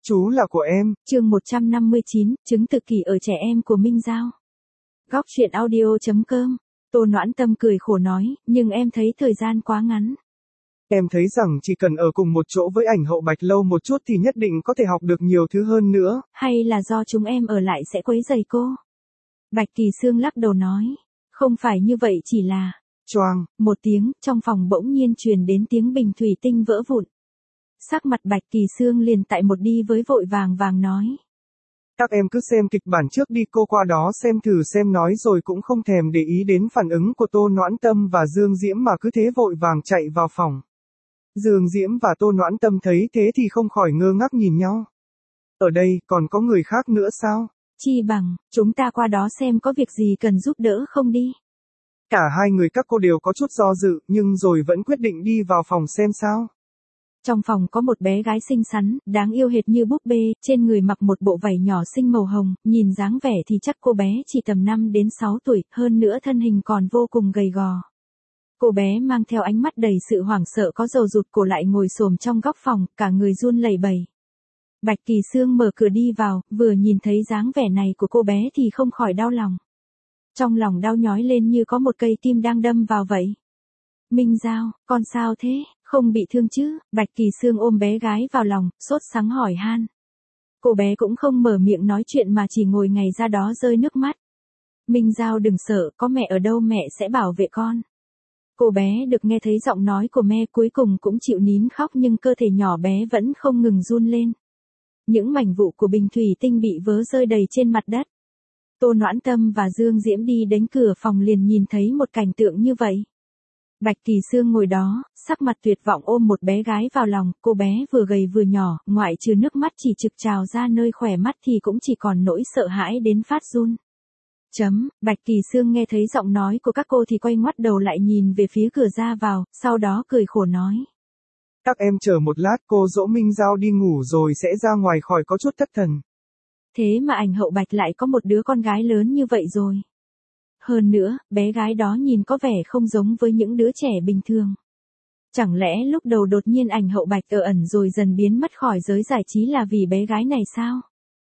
Chú là của em. Chương 159, chứng tự kỷ ở trẻ em của Minh Giao. Góc truyện audio.com. Tô Noãn Tâm cười khổ nói, nhưng em thấy thời gian quá ngắn. Em thấy rằng chỉ cần ở cùng một chỗ với ảnh hậu Bạch lâu một chút thì nhất định có thể học được nhiều thứ hơn nữa. Hay là do chúng em ở lại sẽ quấy rầy cô? Bạch Kỳ Sương lắc đầu nói, không phải như vậy, chỉ là... Choang. Một tiếng, trong phòng bỗng nhiên truyền đến tiếng bình thủy tinh vỡ vụn. Sắc mặt Bạch Kỳ Sương liền tại một đi với vội vàng nói. Các em cứ xem kịch bản trước đi, cô qua đó xem thử xem, nói rồi cũng không thèm để ý đến phản ứng của Tô Noãn Tâm và Dương Diễm mà cứ thế vội vàng chạy vào phòng. Dương Diễm và Tô Noãn Tâm thấy thế thì không khỏi ngơ ngác nhìn nhau. Ở đây còn có người khác nữa sao? Chi bằng, chúng ta qua đó xem có việc gì cần giúp đỡ không đi. Cả hai người các cô đều có chút do dự, nhưng rồi vẫn quyết định đi vào phòng xem sao. Trong phòng có một bé gái xinh xắn, đáng yêu hệt như búp bê, trên người mặc một bộ vải nhỏ xinh màu hồng, nhìn dáng vẻ thì chắc cô bé chỉ tầm 5 đến 6 tuổi, hơn nữa thân hình còn vô cùng gầy gò. Cô bé mang theo ánh mắt đầy sự hoảng sợ, có rầu rụt cổ lại ngồi xổm trong góc phòng, cả người run lẩy bẩy. Bạch Kỳ Sương mở cửa đi vào, vừa nhìn thấy dáng vẻ này của cô bé thì không khỏi đau lòng. Trong lòng đau nhói lên như có một cây tim đang đâm vào vậy. Minh Giao, con sao thế, không bị thương chứ? Bạch Kỳ Sương ôm bé gái vào lòng, sốt sắng hỏi han. Cô bé cũng không mở miệng nói chuyện mà chỉ ngồi ngay ra đó rơi nước mắt. Minh Giao đừng sợ, có mẹ ở đâu mẹ sẽ bảo vệ con. Cô bé được nghe thấy giọng nói của mẹ cuối cùng cũng chịu nín khóc, nhưng cơ thể nhỏ bé vẫn không ngừng run lên. Những mảnh vụn của bình thủy tinh bị vỡ rơi đầy trên mặt đất. Tô Noãn Tâm và Dương Diễm đi đến cửa phòng liền nhìn thấy một cảnh tượng như vậy. Bạch Kỳ Sương ngồi đó, sắc mặt tuyệt vọng ôm một bé gái vào lòng, cô bé vừa gầy vừa nhỏ, ngoại trừ nước mắt chỉ trực trào ra nơi khỏe mắt thì cũng chỉ còn nỗi sợ hãi đến phát run. Bạch Kỳ Sương nghe thấy giọng nói của các cô thì quay ngoắt đầu lại nhìn về phía cửa ra vào, sau đó cười khổ nói. Các em chờ một lát, cô dỗ Minh Giao đi ngủ rồi sẽ ra ngoài khỏi có chút thất thần. Thế mà ảnh hậu Bạch lại có một đứa con gái lớn như vậy rồi. Hơn nữa, bé gái đó nhìn có vẻ không giống với những đứa trẻ bình thường. Chẳng lẽ lúc đầu đột nhiên ảnh hậu Bạch ẩn rồi dần biến mất khỏi giới giải trí là vì bé gái này sao?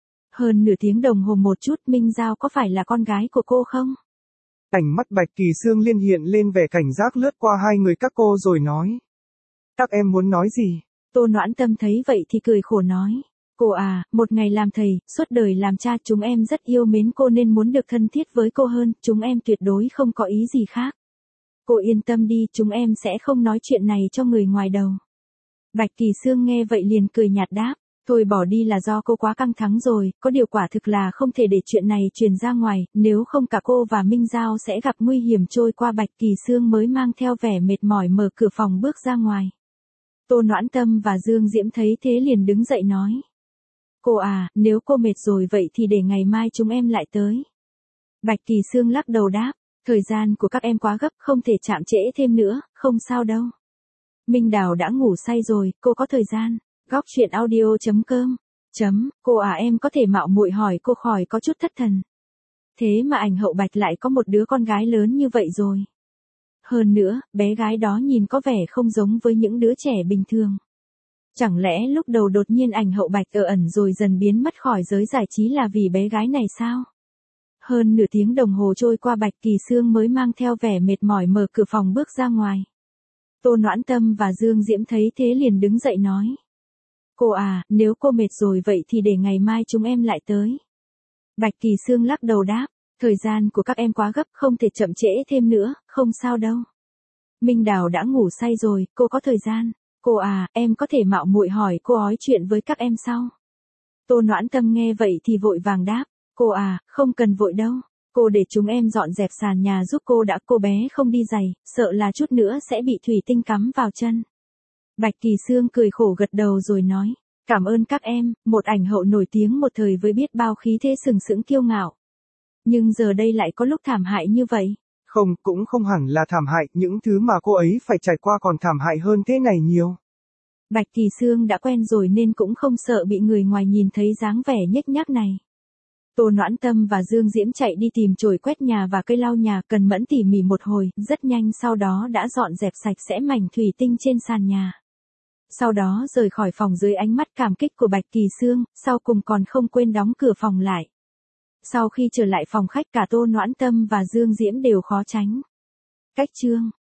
Hơn nửa tiếng đồng hồ một chút, Minh Giao có phải là con gái của cô không? Ánh mắt Bạch Kỳ Sương liên hiện lên vẻ cảnh giác lướt qua hai người các cô rồi nói. Các em muốn nói gì? Tô Noãn Tâm thấy vậy thì cười khổ nói. Cô à, một ngày làm thầy, suốt đời làm cha, chúng em rất yêu mến cô nên muốn được thân thiết với cô hơn, chúng em tuyệt đối không có ý gì khác. Cô yên tâm đi, chúng em sẽ không nói chuyện này cho người ngoài đâu. Bạch Kỳ Sương nghe vậy liền cười nhạt đáp, thôi bỏ đi, là do cô quá căng thẳng rồi, có điều quả thực là không thể để chuyện này truyền ra ngoài, nếu không cả cô và Minh Giao sẽ gặp nguy hiểm trôi qua. Bạch Kỳ Sương mới mang theo vẻ mệt mỏi mở cửa phòng bước ra ngoài. Tô Noãn Tâm và Dương Diễm thấy thế liền đứng dậy nói. Cô à, nếu cô mệt rồi vậy thì để ngày mai chúng em lại tới. Bạch Kỳ Sương lắc đầu đáp, thời gian của các em quá gấp, không thể chậm trễ thêm nữa, không sao đâu. Minh Đào đã ngủ say rồi, cô có thời gian. Góc truyện audio.com. Cô à, em có thể mạo muội hỏi cô khỏi có chút thất thần. Thế mà ảnh hậu Bạch lại có một đứa con gái lớn như vậy rồi. Hơn nữa, bé gái đó nhìn có vẻ không giống với những đứa trẻ bình thường. Chẳng lẽ lúc đầu đột nhiên ảnh hậu Bạch ẩn rồi dần biến mất khỏi giới giải trí là vì bé gái này sao? Hơn nửa tiếng đồng hồ trôi qua, Bạch Kỳ Sương mới mang theo vẻ mệt mỏi mở cửa phòng bước ra ngoài. Tô Noãn Tâm và Dương Diễm thấy thế liền đứng dậy nói. Cô à, nếu cô mệt rồi vậy thì để ngày mai chúng em lại tới. Bạch Kỳ Sương lắc đầu đáp, thời gian của các em quá gấp, không thể chậm trễ thêm nữa, không sao đâu. Minh Đào đã ngủ say rồi, cô có thời gian. Cô à, em có thể mạo muội hỏi cô nói chuyện với các em sau. Tô Noãn Tâm nghe vậy thì vội vàng đáp, cô à, không cần vội đâu. Cô để chúng em dọn dẹp sàn nhà giúp cô đã, cô bé không đi giày, sợ là chút nữa sẽ bị thủy tinh cắm vào chân. Bạch Kỳ Sương cười khổ gật đầu rồi nói, cảm ơn các em, một ảnh hậu nổi tiếng một thời với biết bao khí thế sừng sững kiêu ngạo. Nhưng giờ đây lại có lúc thảm hại như vậy. Không, cũng không hẳn là thảm hại, những thứ mà cô ấy phải trải qua còn thảm hại hơn thế này nhiều. Bạch Kỳ Sương đã quen rồi nên cũng không sợ bị người ngoài nhìn thấy dáng vẻ nhếch nhác này. Tô Noãn Tâm và Dương Diễm chạy đi tìm chổi quét nhà và cây lau nhà, cần mẫn tỉ mỉ một hồi, rất nhanh sau đó đã dọn dẹp sạch sẽ mảnh thủy tinh trên sàn nhà. Sau đó rời khỏi phòng dưới ánh mắt cảm kích của Bạch Kỳ Sương, sau cùng còn không quên đóng cửa phòng lại. Sau khi trở lại phòng khách cả Tô Noãn Tâm và Dương Diễm đều khó tránh cách chương.